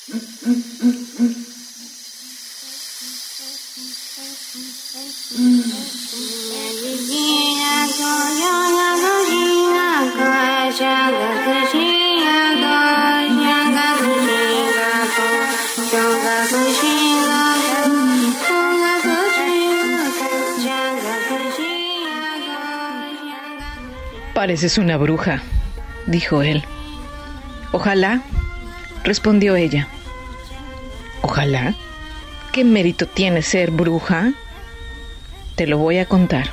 Pareces una bruja, dijo él. Ojalá, respondió ella. Ojalá. ¿Qué mérito tiene ser bruja? Te lo voy a contar.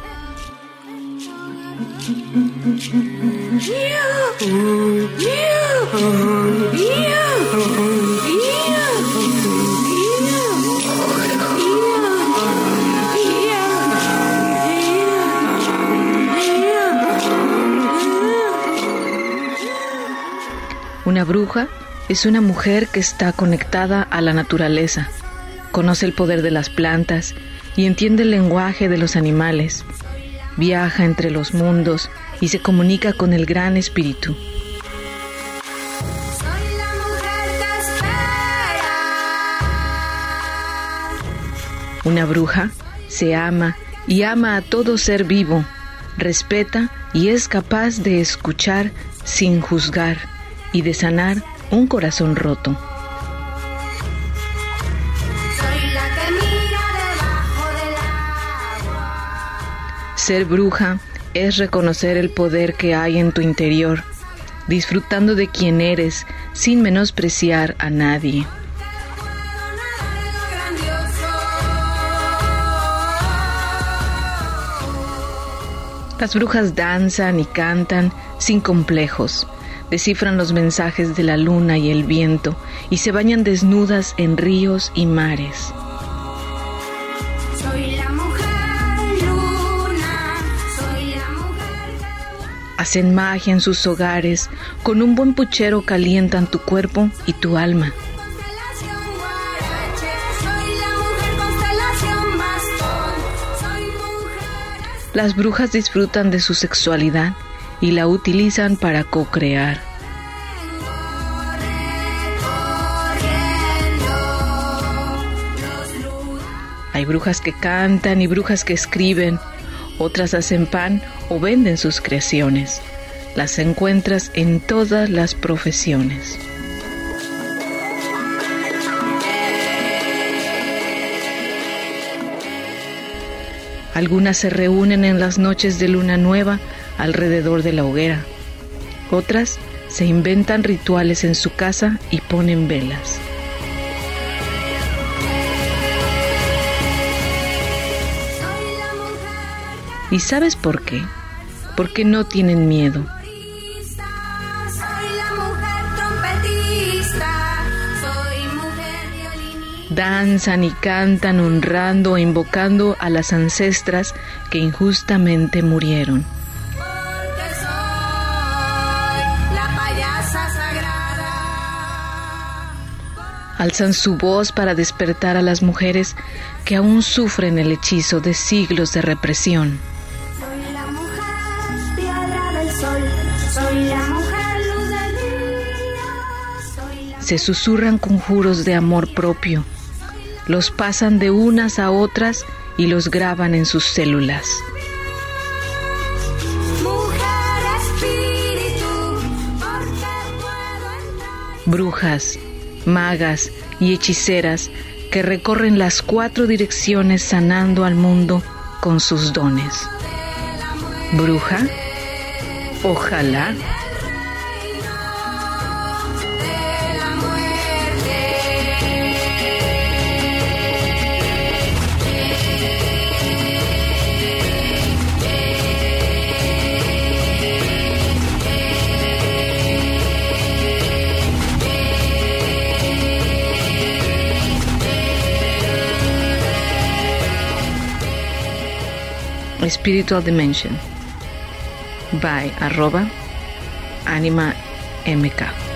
Una bruja es una mujer que está conectada a la naturaleza, conoce el poder de las plantas y entiende el lenguaje de los animales, viaja entre los mundos y se comunica con el gran espíritu. Una bruja se ama y ama a todo ser vivo, respeta y es capaz de escuchar sin juzgar y de sanar un corazón roto. Ser bruja es reconocer el poder que hay en tu interior, disfrutando de quien eres sin menospreciar a nadie. Las brujas danzan y cantan sin complejos, descifran los mensajes de la luna y el viento y se bañan desnudas en ríos y mares. Soy la mujer luna, soy la mujer. Hacen magia en sus hogares, con un buen puchero calientan tu cuerpo y tu alma. Las brujas disfrutan de su sexualidad y la utilizan para co-crear. Hay brujas que cantan y brujas que escriben, otras hacen pan o venden sus creaciones. Las encuentras en todas las profesiones. Algunas se reúnen en las noches de luna nueva alrededor de la hoguera. Otras se inventan rituales en su casa y ponen velas. ¿Y sabes por qué? Porque no tienen miedo. Danzan y cantan honrando e invocando a las ancestras que injustamente murieron. Porque soy la payasa sagrada. Alzan su voz para despertar a las mujeres que aún sufren el hechizo de siglos de represión. Soy la mujer piedra del sol, soy la mujer luz del día. Se susurran conjuros de amor propio. Los pasan de unas a otras y los graban en sus células. Brujas, magas y hechiceras que recorren las 4 direcciones sanando al mundo con sus dones. Bruja, ojalá. Spiritual Dimension by @AnimaMK.